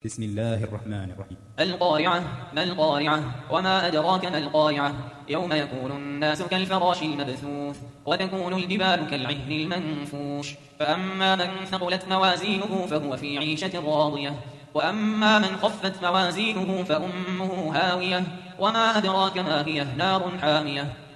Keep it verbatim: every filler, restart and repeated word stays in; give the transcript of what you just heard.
بسم الله الرحمن الرحيم. القارعة. ما القارعة؟ وما أدراك ما القارعة؟ يوم يكون الناس كالفراش المبثوث وتكون الجبال كالعهن المنفوش فأما من ثقلت موازينه فهو في عيشة راضية وأما من خفت موازينه فأمه هاوية وما أدراك ما هي نار حامية